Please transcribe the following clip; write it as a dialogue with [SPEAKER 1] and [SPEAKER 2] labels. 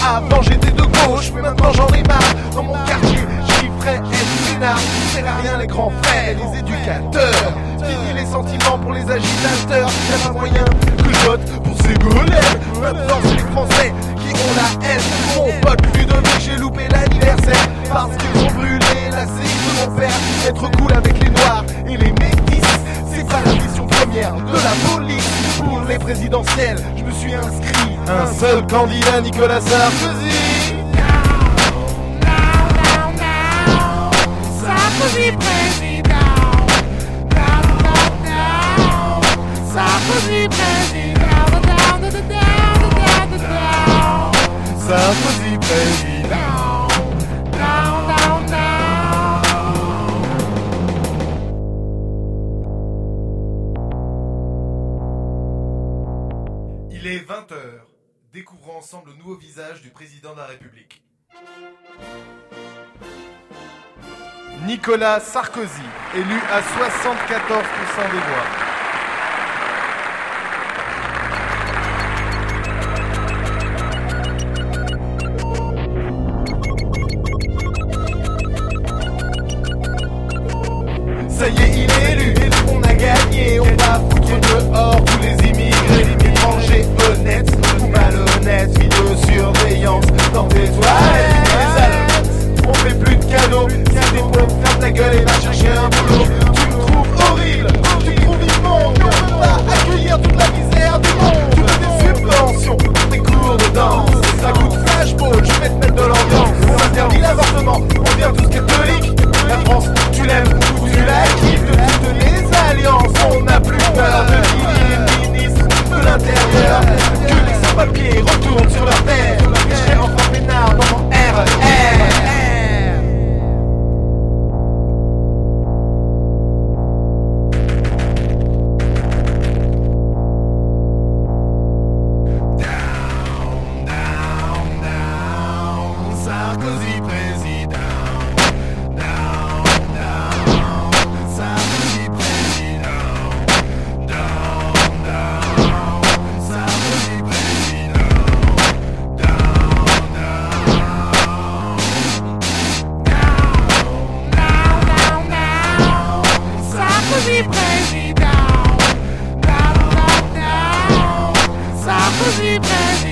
[SPEAKER 1] Avant j'étais de gauche, mais maintenant j'en ai marre. Dans mon quartier, chiffrais et peinard. C'est rien les grands frères, les éducateurs. Fini les sentiments pour les agitateurs. Y'a pas moyen que je vote pour ces golèmes. Maintenant c'est les Français qui ont la haine. Mon pote Ludovic, j'ai loupé l'anniversaire parce qu'ils ont brûlé la série de mon père. Être cool avec les noirs et les métis, c'est pas la mission première de la police. Pour les présidentielles, je me suis inscrit. Un seul candidat, Nicolas Sarkozy.
[SPEAKER 2] Sarkozy président. Sarkozy président.
[SPEAKER 1] Sarkozy président.
[SPEAKER 3] Il est 20h. Découvrons ensemble le nouveau visage du président de la République.
[SPEAKER 1] Nicolas Sarkozy, élu à 74% des voix. Ça y est, il est élu, on a gagné, on va foutre dehors tous les immigrés, les étrangers honnêtes ou malhonnêtes, vidéosurveillance dans tes toilettes, les allocs, on fait plus de cadeaux, c'est des pauvres, ferme ta gueule et va chercher un boulot. Tu me trouves horrible, tu me trouves immonde, on peut pas accueillir toute la misère du monde. Tu veux des subventions pour tes cours de danse, ça coûte flashball, je vais te mettre de l'ambiance. On interdit l'avortement, on devient tous catholiques. La France, tu l'aimes ou tu la quittes. De toutes les alliances, on n'a plus peur de qui est ministre de l'Intérieur. Que les sans-papiers retournent sur leur terre. Je serai enfin peinard dans mon RER.
[SPEAKER 3] Sarkozy président. Sarkozy président. Sarkozy président.
[SPEAKER 2] Sarkozy président. Sarkozy président.